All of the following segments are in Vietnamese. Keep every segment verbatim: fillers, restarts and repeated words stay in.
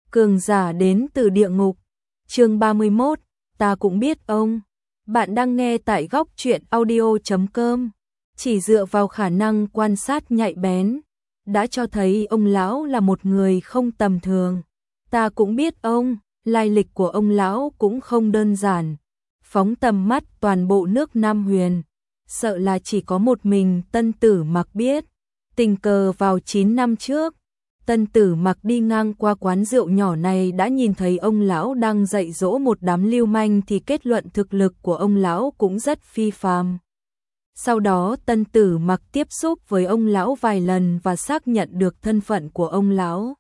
cường giả đến từ địa ngục. Chương ba mươi mốt, ta cũng biết ông. Bạn đang nghe tại góc truyện audio chấm com. Chỉ dựa vào khả năng quan sát nhạy bén, đã cho thấy ông lão là một người không tầm thường. Ta cũng biết ông, lai lịch của ông lão cũng không đơn giản. Phóng tầm mắt toàn bộ nước Nam Huyền, sợ là chỉ có một mình Tân Tử Mặc biết. Tình cờ vào chín năm trước, Tân Tử Mặc đi ngang qua quán rượu nhỏ này đã nhìn thấy ông lão đang dạy dỗ một đám lưu manh thì kết luận thực lực của ông lão cũng rất phi phàm. Sau đó Tân Tử Mặc tiếp xúc với ông lão vài lần và xác nhận được thân phận của ông lão.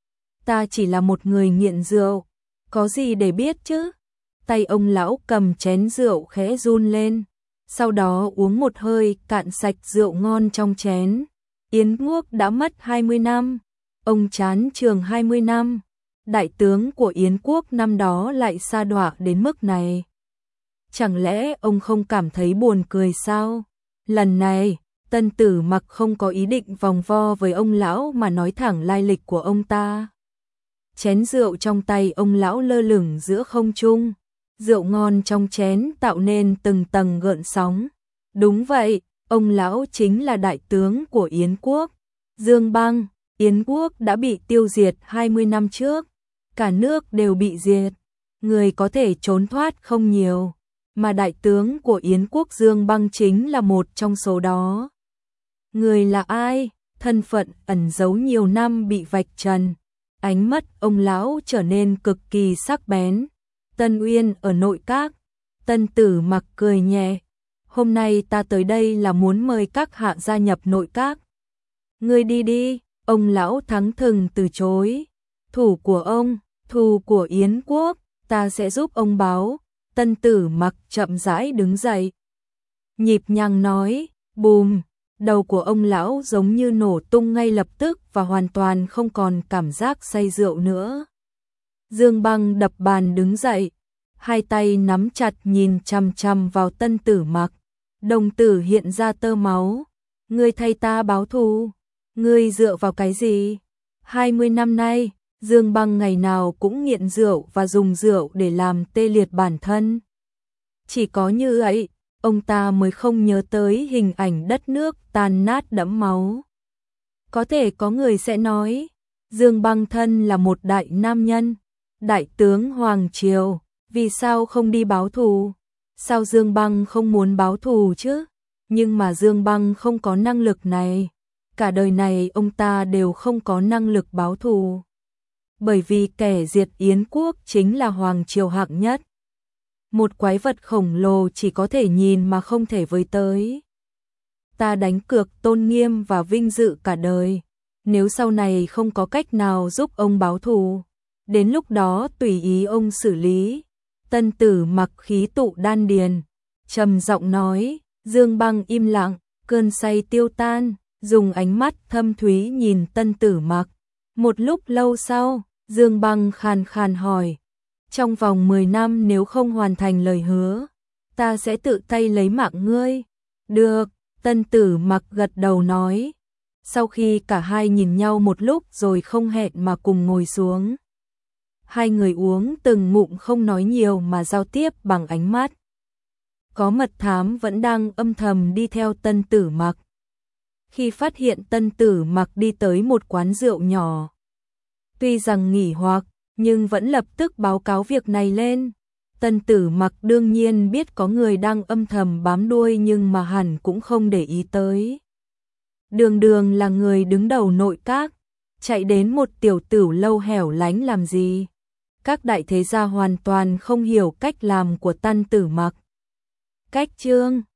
Ta chỉ là một người nghiện rượu, có gì để biết chứ? Tay ông lão cầm chén rượu khẽ run lên, sau đó uống một hơi cạn sạch rượu ngon trong chén. Yến Quốc đã mất hai mươi năm, ông chán trường hai mươi năm, đại tướng của Yến Quốc năm đó lại sa đọa đến mức này. Chẳng lẽ ông không cảm thấy buồn cười sao? Lần này, Tân Tử Mặc không có ý định vòng vo với ông lão mà nói thẳng lai lịch của ông ta. Chén rượu trong tay ông lão lơ lửng giữa không trung, rượu ngon trong chén tạo nên từng tầng gợn sóng. Đúng vậy, ông lão chính là đại tướng của Yến Quốc, Dương Băng. Yến Quốc đã bị tiêu diệt hai mươi năm trước, cả nước đều bị diệt, người có thể trốn thoát không nhiều, mà đại tướng của Yến Quốc Dương Băng chính là một trong số đó. Người là ai? Thân phận ẩn giấu nhiều năm bị vạch trần, ánh mắt ông lão trở nên cực kỳ sắc bén. Tân Uyên ở nội các. Tân Tử Mặc cười nhẹ, hôm nay ta tới đây là muốn mời các hạ gia nhập nội các. Ngươi đi đi. Ông lão thẳng thừng từ chối. Thủ của ông, thù của Yến Quốc, ta sẽ giúp ông báo. Tân Tử Mặc chậm rãi đứng dậy, nhịp nhàng nói. Bùm, đầu của ông lão giống như nổ tung ngay lập tức và hoàn toàn không còn cảm giác say rượu nữa. Dương Băng đập bàn đứng dậy, hai tay nắm chặt nhìn chằm chằm vào Tân Tử Mặc, đồng tử hiện ra tơ máu. Ngươi thay ta báo thù? Ngươi dựa vào cái gì? hai mươi năm nay, Dương Băng ngày nào cũng nghiện rượu và dùng rượu để làm tê liệt bản thân. Chỉ có như vậy, ông ta mới không nhớ tới hình ảnh đất nước tan nát đẫm máu. Có thể có người sẽ nói, Dương Băng thân là một đại nam nhân, đại tướng Hoàng Triều, vì sao không đi báo thù? Sao Dương Băng không muốn báo thù chứ? Nhưng mà Dương Băng không có năng lực này. Cả đời này ông ta đều không có năng lực báo thù. Bởi vì kẻ diệt Yến Quốc chính là Hoàng Triều hạng nhất. Một quái vật khổng lồ chỉ có thể nhìn mà không thể với tới. Ta đánh cược tôn nghiêm và vinh dự cả đời. Nếu sau này không có cách nào giúp ông báo thù, đến lúc đó tùy ý ông xử lý. Tân Tử Mặc khí tụ đan điền, trầm giọng nói. Dương Băng im lặng, cơn say tiêu tan, dùng ánh mắt thâm thúy nhìn Tân Tử Mặc. Một lúc lâu sau, Dương Băng khàn khàn hỏi, trong vòng mười năm nếu không hoàn thành lời hứa, ta sẽ tự tay lấy mạng ngươi. Được, Tân Tử Mặc gật đầu nói. Sau khi cả hai nhìn nhau một lúc rồi không hẹn mà cùng ngồi xuống. Hai người uống từng ngụm không nói nhiều mà giao tiếp bằng ánh mắt. Có mật thám vẫn đang âm thầm đi theo Tân Tử Mặc. Khi phát hiện Tân Tử Mặc đi tới một quán rượu nhỏ, tuy rằng nghỉ hoặc, nhưng vẫn lập tức báo cáo việc này lên. Tân Tử Mặc đương nhiên biết có người đang âm thầm bám đuôi nhưng mà hẳn cũng không để ý tới. Đường Đường là người đứng đầu nội các, chạy đến một tiểu tửu lâu hẻo lánh làm gì? Các đại thế gia hoàn toàn không hiểu cách làm của Tân Tử Mặc. Cách Trương